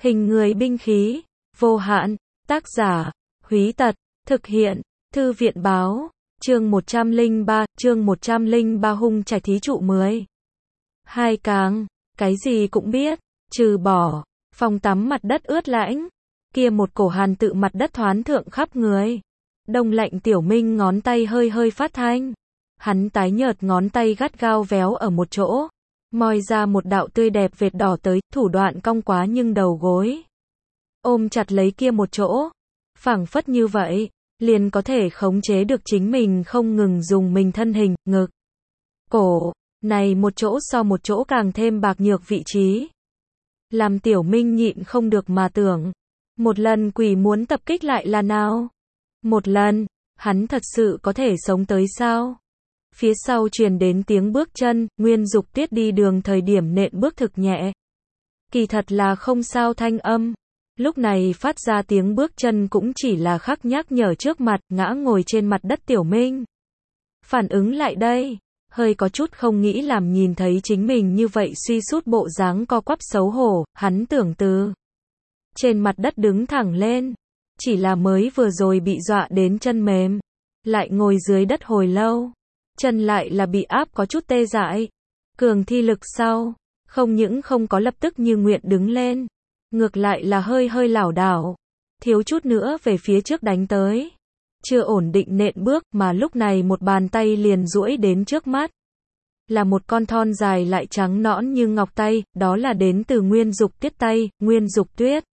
Hình người binh khí, vô hạn, tác giả, Húy Tật, thực hiện, Thư viện báo, chương 103 hung trạch thí trụ 10. Hai càng, cái gì cũng biết, trừ bỏ, phòng tắm mặt đất ướt lạnh, kia một cổ hàn tự mặt đất thoán thượng khắp người. Đông lạnh Tiểu Minh ngón tay hơi hơi phát thanh. Hắn tái nhợt ngón tay gắt gao véo ở một chỗ. Moi ra một đạo tươi đẹp vệt đỏ tới, thủ đoạn cong quá nhưng đầu gối. Ôm chặt lấy kia một chỗ. Phảng phất như vậy, liền có thể khống chế được chính mình không ngừng dùng mình thân hình, ngực, cổ, này một chỗ so một chỗ càng thêm bạc nhược vị trí. Làm Tiểu Minh nhịn không được mà tưởng. Một lần quỷ muốn tập kích lại là nào? Một lần, hắn thật sự có thể sống tới sao? Phía sau truyền đến tiếng bước chân, Nguyên Dục Tuyết đi đường thời điểm nện bước thực nhẹ. Kỳ thật là không sao thanh âm. Lúc này phát ra tiếng bước chân cũng chỉ là khắc nhắc nhở trước mặt, ngã ngồi trên mặt đất Tiểu Minh. Phản ứng lại đây, hơi có chút không nghĩ làm nhìn thấy chính mình như vậy suy sút bộ dáng co quắp xấu hổ, hắn tưởng từ trên mặt đất đứng thẳng lên. Chỉ là mới vừa rồi bị dọa đến chân mềm. Lại ngồi dưới đất hồi lâu. Chân lại là bị áp có chút tê dại. Cường thi lực sau. Không những không có lập tức như nguyện đứng lên. Ngược lại là hơi hơi lảo đảo. Thiếu chút nữa về phía trước đánh tới. Chưa ổn định nện bước mà lúc này một bàn tay liền duỗi đến trước mắt. Là một con thon dài lại trắng nõn như ngọc tay. Đó là đến từ Nguyên Dục Tuyết tay, Nguyên Dục Tuyết.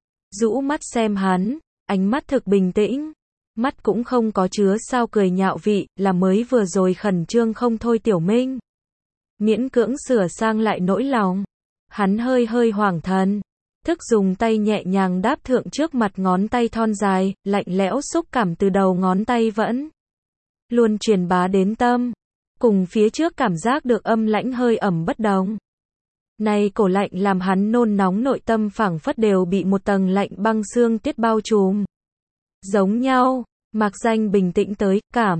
Rũ mắt xem hắn. Ánh mắt thực bình tĩnh, mắt cũng không có chứa sao cười nhạo vị, là mới vừa rồi khẩn trương không thôi Tiểu Minh. Miễn cưỡng sửa sang lại nỗi lòng. Hắn hơi hơi hoảng thần, thức dùng tay nhẹ nhàng đáp thượng trước mặt ngón tay thon dài, lạnh lẽo xúc cảm từ đầu ngón tay vẫn luôn truyền bá đến tâm, cùng phía trước cảm giác được âm lãnh hơi ẩm bất đồng. Này cổ lạnh làm hắn nôn nóng nội tâm phảng phất đều bị một tầng lạnh băng xương tuyết bao trùm. Giống nhau, Mạc Danh bình tĩnh tới,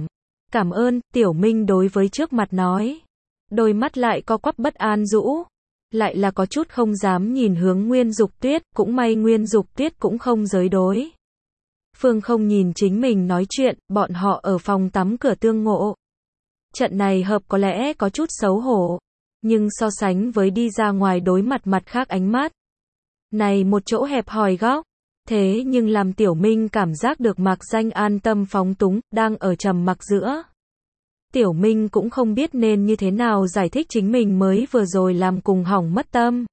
cảm ơn, Tiểu Minh đối với trước mặt nói. Đôi mắt lại co quắp bất an rũ. Lại là có chút không dám nhìn hướng Nguyên Dục Tuyết, cũng may Nguyên Dục Tuyết cũng không giới đối. Phương không nhìn chính mình nói chuyện, bọn họ ở phòng tắm cửa tương ngộ. Trận này hợp có lẽ có chút xấu hổ. Nhưng so sánh với đi ra ngoài đối mặt khác ánh mắt. Này một chỗ hẹp hòi góc. Thế nhưng làm Tiểu Minh cảm giác được Mạc Danh an tâm phóng túng, đang ở trầm mặc giữa. Tiểu Minh cũng không biết nên như thế nào giải thích chính mình mới vừa rồi làm cùng hỏng mất tâm.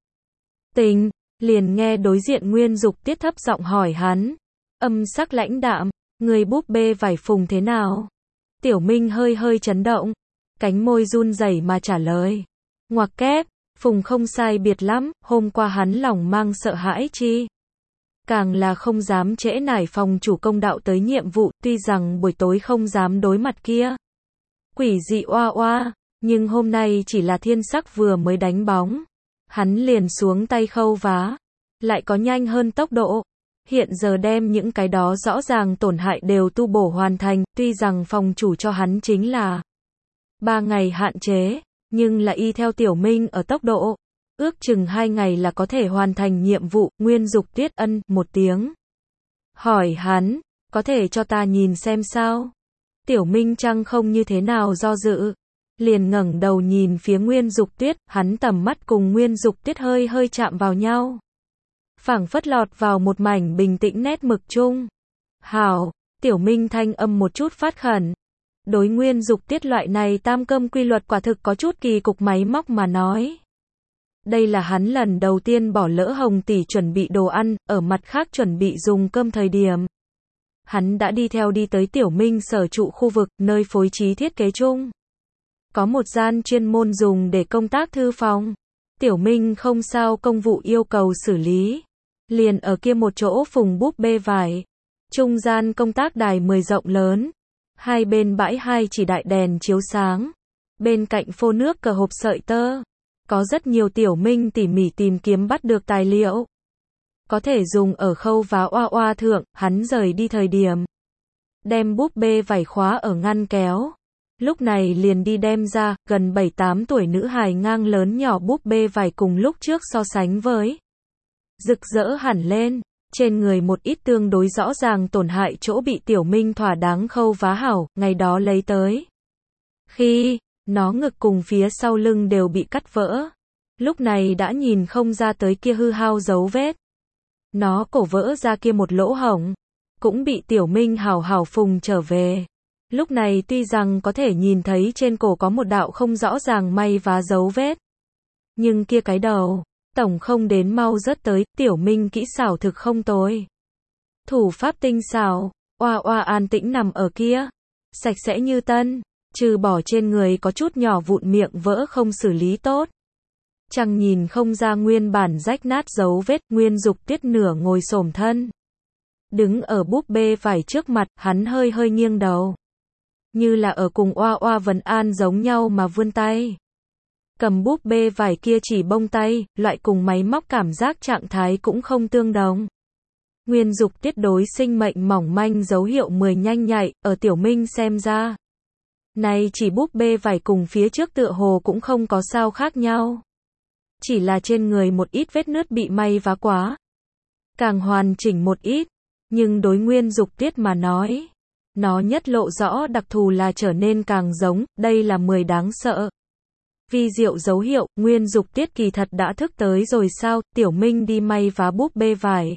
Tình, liền nghe đối diện Nguyên Dục Tuyết thấp giọng hỏi hắn. Âm sắc lãnh đạm, người búp bê vải phùng thế nào? Tiểu Minh hơi hơi chấn động, cánh môi run rẩy mà trả lời. Ngoặc kép, phùng không sai biệt lắm, hôm qua hắn lòng mang sợ hãi chi. Càng là không dám trễ nải phòng chủ công đạo tới nhiệm vụ, tuy rằng buổi tối không dám đối mặt kia. Quỷ dị oa oa, nhưng hôm nay chỉ là thiên sắc vừa mới đánh bóng. Hắn liền xuống tay khâu vá, lại có nhanh hơn tốc độ. Hiện giờ đem những cái đó rõ ràng tổn hại đều tu bổ hoàn thành, tuy rằng phòng chủ cho hắn chính là 3 ngày hạn chế. Nhưng là y theo Tiểu Minh ở tốc độ, ước chừng 2 ngày là có thể hoàn thành nhiệm vụ. Nguyên Dục Tuyết ân một tiếng. Hỏi hắn, có thể cho ta nhìn xem sao? Tiểu Minh chăng không như thế nào do dự. Liền ngẩng đầu nhìn phía Nguyên Dục Tuyết, hắn tầm mắt cùng Nguyên Dục Tuyết hơi hơi chạm vào nhau. Phảng phất lọt vào một mảnh bình tĩnh nét mực chung. Hảo, Tiểu Minh thanh âm một chút phát khẩn. Đối Nguyên Dục Tuyết loại này tam cơm quy luật quả thực có chút kỳ cục máy móc mà nói. Đây là hắn lần đầu tiên bỏ lỡ Hồng tỷ chuẩn bị đồ ăn, ở mặt khác chuẩn bị dùng cơm thời điểm. Hắn đã đi tới Tiểu Minh sở trụ khu vực, nơi phối trí thiết kế chung. Có một gian chuyên môn dùng để công tác thư phòng. Tiểu Minh không sao công vụ yêu cầu xử lý. Liền ở kia một chỗ phùng búp bê vải. Trung gian công tác đài 10 rộng lớn. Hai bên bãi hai chỉ đại đèn chiếu sáng. Bên cạnh phô nước cờ hộp sợi tơ. Có rất nhiều Tiểu Minh tỉ mỉ tìm kiếm bắt được tài liệu. Có thể dùng ở khâu vá oa oa thượng, hắn rời đi thời điểm. Đem búp bê vải khóa ở ngăn kéo. Lúc này liền đi đem ra, gần 7-8 tuổi nữ hài ngang lớn nhỏ búp bê vải cùng lúc trước so sánh với. rực rỡ hẳn lên. Trên người một ít tương đối rõ ràng tổn hại chỗ bị Tiểu Minh thỏa đáng khâu vá hảo, ngày đó lấy tới. Khi nó ngực cùng phía sau lưng đều bị cắt vỡ. Lúc này đã nhìn không ra tới kia hư hao dấu vết. Nó cổ vỡ ra kia một lỗ hổng, cũng bị Tiểu Minh hảo hảo phùng trở về. Lúc này tuy rằng có thể nhìn thấy trên cổ có một đạo không rõ ràng may vá dấu vết. Nhưng kia cái đầu, tổng không đến mau rớt tới, Tiểu Minh kỹ xảo thực không tồi. Thủ pháp tinh xảo, oa oa an tĩnh nằm ở kia. Sạch sẽ như tân, trừ bỏ trên người có chút nhỏ vụn miệng vỡ không xử lý tốt. Chẳng nhìn không ra nguyên bản rách nát dấu vết, Nguyên Dục Tiết nửa ngồi xổm thân. Đứng ở búp bê vải trước mặt, hắn hơi hơi nghiêng đầu. Như là ở cùng oa oa vấn an giống nhau mà vươn tay. Cầm búp bê vải kia chỉ bông tay, loại cùng máy móc cảm giác trạng thái cũng không tương đồng. Nguyên Dục Tiết đối sinh mệnh mỏng manh dấu hiệu 10 nhanh nhạy, ở Tiểu Minh xem ra. Này chỉ búp bê vải cùng phía trước tựa hồ cũng không có sao khác nhau. Chỉ là trên người một ít vết nứt bị may vá quá. Càng hoàn chỉnh một ít, nhưng đối Nguyên Dục Tiết mà nói, nó nhất lộ rõ đặc thù là trở nên càng giống, đây là 10 đáng sợ. Vi diệu dấu hiệu, Nguyên Dục Tiết kỳ thật đã thức tới rồi sao, Tiểu Minh đi may vá búp bê vải.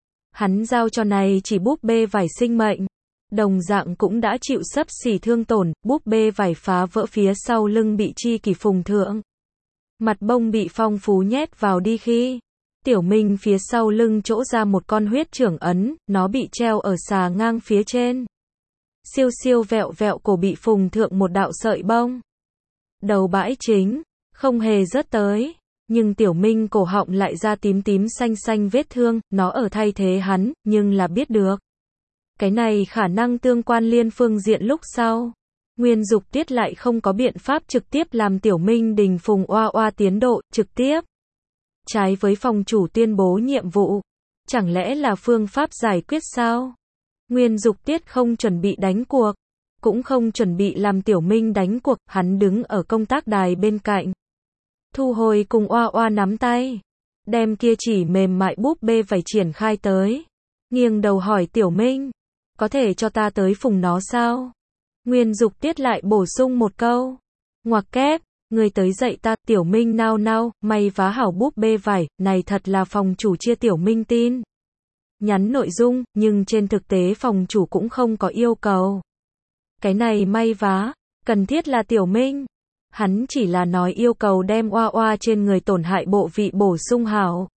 Hắn giao cho này chỉ búp bê vải sinh mệnh. Đồng dạng cũng đã chịu xấp xỉ thương tổn, búp bê vải phá vỡ phía sau lưng bị chi kỷ phùng thượng. Mặt bông bị phong phú nhét vào đi khi. Tiểu Minh phía sau lưng chỗ ra một con huyết trưởng ấn, nó bị treo ở xà ngang phía trên. Siêu siêu vẹo vẹo cổ bị phùng thượng một đạo sợi bông. Đầu bãi chính, không hề rớt tới. Nhưng Tiểu Minh cổ họng lại ra tím tím xanh xanh vết thương, nó ở thay thế hắn, nhưng là biết được. Cái này khả năng tương quan liên phương diện lúc sau. Nguyên Dục Tiết lại không có biện pháp trực tiếp làm Tiểu Minh đình phùng oa oa tiến độ, trực tiếp. Trái với phòng chủ tuyên bố nhiệm vụ. Chẳng lẽ là phương pháp giải quyết sao? Nguyên Dục Tiết không chuẩn bị đánh cuộc. Cũng không chuẩn bị làm Tiểu Minh đánh cuộc, hắn đứng ở công tác đài bên cạnh. Thu hồi cùng oa oa nắm tay. Đem kia chỉ mềm mại búp bê vải triển khai tới. Nghiêng đầu hỏi Tiểu Minh. Có thể cho ta tới phùng nó sao? Nguyên Dục Tiết lại bổ sung một câu. Ngoặc kép, người tới dạy ta, Tiểu Minh nao nao, may vá hảo búp bê vải, này thật là phòng chủ chia Tiểu Minh tin. Nhắn nội dung, nhưng trên thực tế phòng chủ cũng không có yêu cầu. Cái này may vá, cần thiết là Tiểu Minh. Hắn chỉ là nói yêu cầu đem oa oa trên người tổn hại bộ vị bổ sung hảo.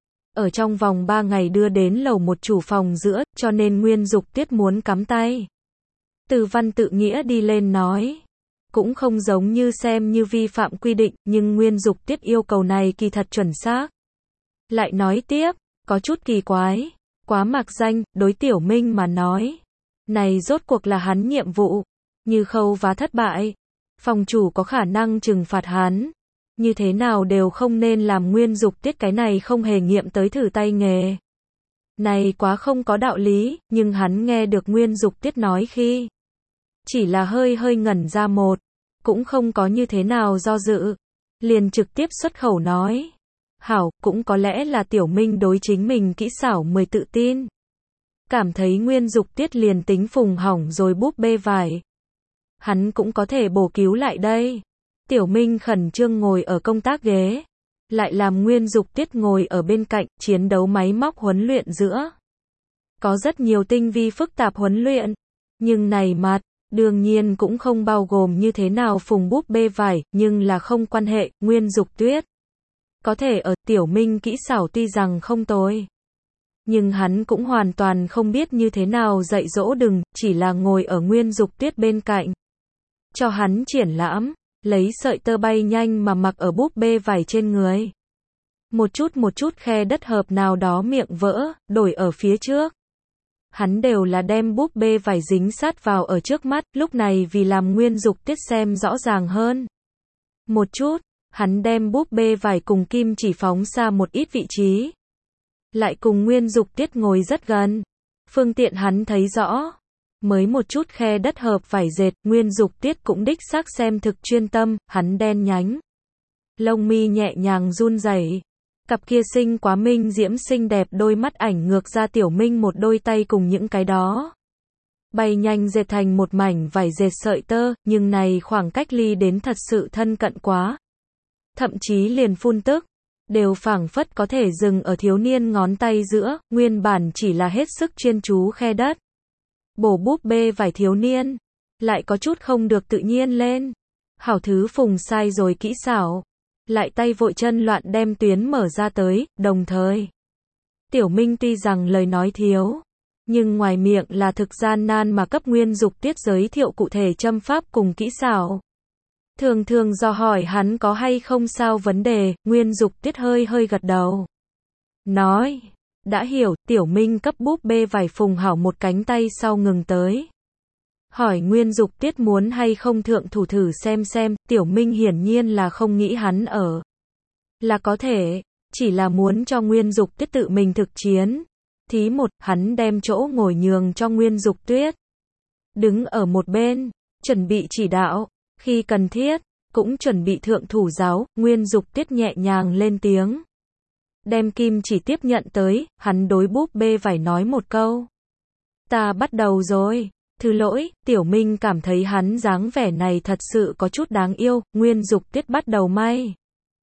Ở trong vòng 3 ngày đưa đến lầu một chủ phòng giữa, cho nên Nguyên Dục Tiết muốn cắm tay. Từ văn tự nghĩa đi lên nói. Cũng không giống như xem như vi phạm quy định, nhưng Nguyên Dục Tiết yêu cầu này kỳ thật chuẩn xác. Lại nói tiếp, có chút kỳ quái, quá mạc danh, đối Tiểu Minh mà nói. Này rốt cuộc là hắn nhiệm vụ, như khâu vá thất bại. Phòng chủ có khả năng trừng phạt hắn. Như thế nào đều không nên làm Nguyên Dục Tiết cái này không hề nghiệm tới thử tay nghề. Này quá không có đạo lý, nhưng hắn nghe được Nguyên Dục Tiết nói khi. Chỉ là hơi hơi ngẩn ra một. Cũng không có như thế nào do dự. Liền trực tiếp xuất khẩu nói. Hảo, cũng có lẽ là Tiểu Minh đối chính mình kỹ xảo 10 tự tin. Cảm thấy Nguyên Dục Tiết liền tính phùng hỏng rồi búp bê vải. Hắn cũng có thể bổ cứu lại đây. Tiểu Minh khẩn trương ngồi ở công tác ghế. Lại làm Nguyên Dục Tiết ngồi ở bên cạnh, chiến đấu máy móc huấn luyện giữa. Có rất nhiều tinh vi phức tạp huấn luyện. Nhưng này mặt, đương nhiên cũng không bao gồm như thế nào phùng búp bê vải, nhưng là không quan hệ, Nguyên Dục Tiết. Có thể ở Tiểu Minh kỹ xảo tuy rằng không tồi. Nhưng hắn cũng hoàn toàn không biết như thế nào dạy dỗ đừng, chỉ là ngồi ở Nguyên Dục Tiết bên cạnh. Cho hắn triển lãm, lấy sợi tơ bay nhanh mà mặc ở búp bê vải trên người. Một chút khe đất hợp nào đó miệng vỡ, đổi ở phía trước. Hắn đều là đem búp bê vải dính sát vào ở trước mắt, lúc này vì làm Nguyên Dục Tiết xem rõ ràng hơn. Một chút, hắn đem búp bê vải cùng kim chỉ phóng xa một ít vị trí. Lại cùng Nguyên Dục Tiết ngồi rất gần. Phương tiện hắn thấy rõ. Mới một chút khe đất hợp vải dệt, Nguyên Dục Tiết cũng đích xác xem thực chuyên tâm, hắn đen nhánh. Lông mi nhẹ nhàng run rẩy. Cặp kia xinh quá, minh diễm xinh đẹp, đôi mắt ảnh ngược ra Tiểu Minh một đôi tay cùng những cái đó. Bay nhanh dệt thành một mảnh vải dệt sợi tơ, nhưng này khoảng cách ly đến thật sự thân cận quá. Thậm chí liền phun tức, đều phảng phất có thể dừng ở thiếu niên ngón tay giữa, nguyên bản chỉ là hết sức chuyên chú khe đất. Bổ búp bê vải thiếu niên, lại có chút không được tự nhiên lên. Hảo thứ phùng sai rồi kỹ xảo. Lại tay vội chân loạn đem tuyến mở ra tới, đồng thời. Tiểu Minh tuy rằng lời nói thiếu, nhưng ngoài miệng là thực gian nan mà cấp Nguyên Dục Tiết giới thiệu cụ thể châm pháp cùng kỹ xảo. Thường thường do hỏi hắn có hay không sao vấn đề, Nguyên Dục Tiết hơi hơi gật đầu. Nói, đã hiểu. Tiểu Minh cấp búp bê vải phùng hảo một cánh tay sau ngừng tới. Hỏi Nguyên Dục Tiết muốn hay không thượng thủ thử xem, Tiểu Minh hiển nhiên là không nghĩ hắn ở. Là có thể, chỉ là muốn cho Nguyên Dục Tiết tự mình thực chiến. Thí một, hắn đem chỗ ngồi nhường cho Nguyên Dục Tuyết. Đứng ở một bên, chuẩn bị chỉ đạo, khi cần thiết, cũng chuẩn bị thượng thủ giáo, Nguyên Dục Tiết nhẹ nhàng lên tiếng. Đem kim chỉ tiếp nhận tới, hắn đối búp bê vải nói một câu. Ta bắt đầu rồi. Thứ lỗi, Tiểu Minh cảm thấy hắn dáng vẻ này thật sự có chút đáng yêu, Nguyên Dục Tiết bắt đầu may.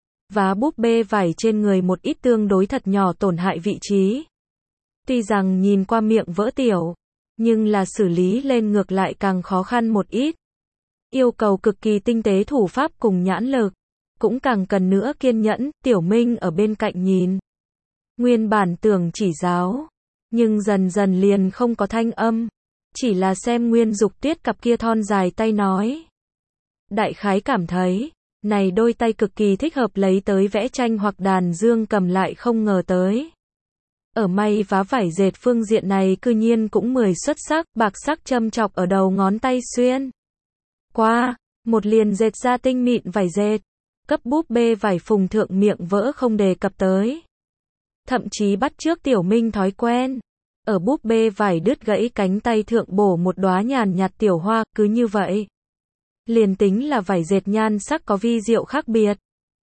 Vá búp bê vải trên người một ít tương đối thật nhỏ tổn hại vị trí. Tuy rằng nhìn qua miệng vỡ tiểu, nhưng là xử lý lên ngược lại càng khó khăn một ít. Yêu cầu cực kỳ tinh tế thủ pháp cùng nhãn lực, cũng càng cần nữa kiên nhẫn. Tiểu Minh ở bên cạnh nhìn. Nguyên bản tưởng chỉ giáo, nhưng dần dần liền không có thanh âm. Chỉ là xem Nguyên Dục Tiết cặp kia thon dài tay nói. Đại khái cảm thấy, này đôi tay cực kỳ thích hợp lấy tới vẽ tranh hoặc đàn dương cầm, lại không ngờ tới. Ở may vá vải dệt phương diện này cư nhiên cũng 10 xuất sắc, bạc sắc châm chọc ở đầu ngón tay xuyên qua, một liền dệt ra tinh mịn vải dệt, cấp búp bê vải phùng thượng miệng vỡ không đề cập tới. Thậm chí bắt chước Tiểu Minh thói quen, ở búp bê vải đứt gãy cánh tay thượng bổ một đóa nhàn nhạt tiểu hoa, cứ như vậy. Liền tính là vải dệt nhan sắc có vi diệu khác biệt.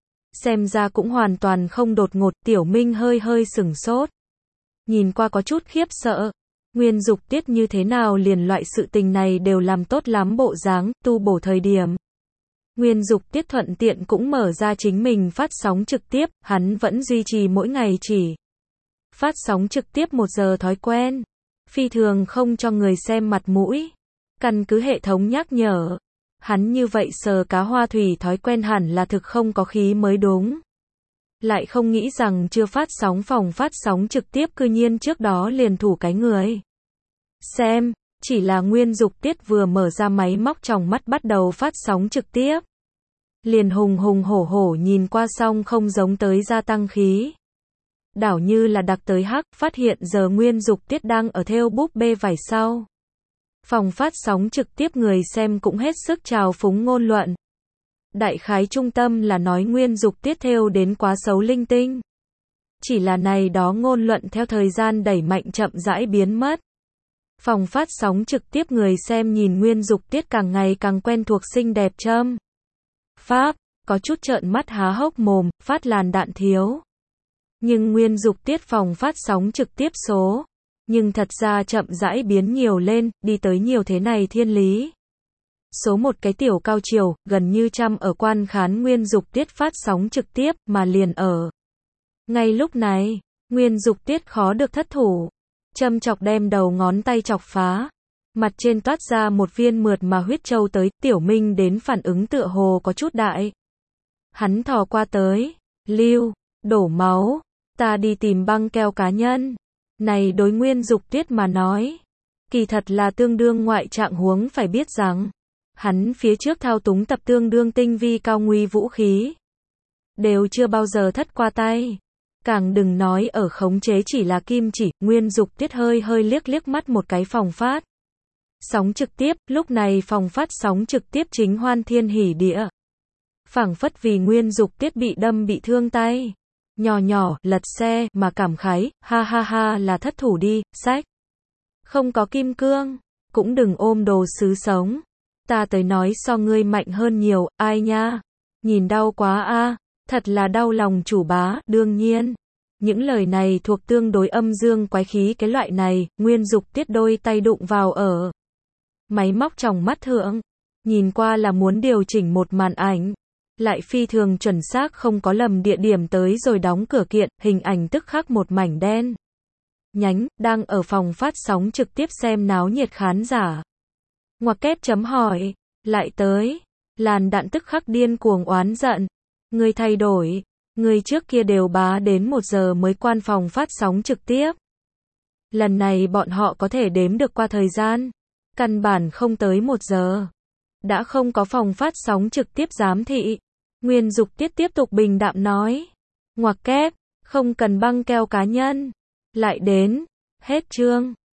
Xem ra cũng hoàn toàn không đột ngột, Tiểu Minh hơi hơi sửng sốt. Nhìn qua có chút khiếp sợ. Nguyên Dục Tiết như thế nào liền loại sự tình này đều làm tốt lắm bộ dáng, tu bổ thời điểm. Nguyên Dục Tiết thuận tiện cũng mở ra chính mình phát sóng trực tiếp, hắn vẫn duy trì mỗi ngày chỉ phát sóng trực tiếp 1 giờ thói quen. Phi thường không cho người xem mặt mũi. Căn cứ hệ thống nhắc nhở. Hắn như vậy sờ cá hoa thủy thói quen hẳn là thực không có khí mới đúng. Lại không nghĩ rằng chưa phát sóng phòng phát sóng trực tiếp cư nhiên trước đó liền thủ cái người. Xem, chỉ là Nguyên Dục Tiết vừa mở ra máy móc trong mắt bắt đầu phát sóng trực tiếp. Liền hùng hùng hổ hổ nhìn qua xong không giống tới gia tăng khí. Đảo như là đặc tới hắc, phát hiện giờ Nguyên Dục Tiết đang ở thêu búp bê vải sau. Phòng phát sóng trực tiếp người xem cũng hết sức trào phúng ngôn luận. Đại khái trung tâm là nói Nguyên Dục Tiết thêu đến quá xấu linh tinh. Chỉ là này đó ngôn luận theo thời gian đẩy mạnh chậm rãi biến mất. Phòng phát sóng trực tiếp người xem nhìn Nguyên Dục Tiết càng ngày càng quen thuộc xinh đẹp châm pháp, có chút trợn mắt há hốc mồm, phát làn đạn thiếu. Nhưng Nguyên Dục Tiết phòng phát sóng trực tiếp số, nhưng thật ra chậm rãi biến nhiều lên, đi tới nhiều thế này thiên lý. Số một cái tiểu cao chiều, gần như trăm ở quan khán Nguyên Dục Tiết phát sóng trực tiếp, mà liền ở. Ngay lúc này, Nguyên Dục Tiết khó được thất thủ. Châm chọc đem đầu ngón tay chọc phá. Mặt trên toát ra một viên mượt mà huyết châu tới, Tiểu Minh đến phản ứng tựa hồ có chút đại. Hắn thò qua tới, lưu, đổ máu, ta đi tìm băng keo cá nhân. Này đối Nguyên Dục Tiết mà nói, kỳ thật là tương đương ngoại trạng huống, phải biết rằng, hắn phía trước thao túng tập tương đương tinh vi cao nguy vũ khí, đều chưa bao giờ thất qua tay. Càng đừng nói ở khống chế chỉ là kim chỉ. Nguyên Dục Tiết hơi hơi liếc mắt một cái phòng phát sóng trực tiếp, lúc này phòng phát sóng trực tiếp chính hoan thiên hỉ địa. Phảng phất vì Nguyên Dục Tiết bị đâm bị thương tay, nhỏ lật xe mà cảm khái, ha ha ha là thất thủ đi, sách. Không có kim cương, cũng đừng ôm đồ sứ sống. Ta tới nói so ngươi mạnh hơn nhiều, ai nha. Nhìn đau quá a. Thật là đau lòng chủ bá, đương nhiên. Những lời này thuộc tương đối âm dương quái khí cái loại này, Nguyên Dục Tiết đôi tay đụng vào ở máy móc trong mắt thượng. Nhìn qua là muốn điều chỉnh một màn ảnh. Lại phi thường chuẩn xác không có lầm địa điểm tới rồi đóng cửa kiện, hình ảnh tức khắc một mảnh đen. Nhánh, đang ở phòng phát sóng trực tiếp xem náo nhiệt khán giả. Ngoặc kép chấm hỏi, lại tới. Làn đạn tức khắc điên cuồng oán giận. Người thay đổi. Người trước kia đều bá đến 1 giờ mới quan phòng phát sóng trực tiếp. Lần này bọn họ có thể đếm được qua thời gian. Căn bản không tới 1 giờ. Đã không có phòng phát sóng trực tiếp giám thị. Nguyên Dục Tiết tiếp tục bình đạm nói. Ngoặc kép, không cần băng keo cá nhân. Lại đến. Hết chương.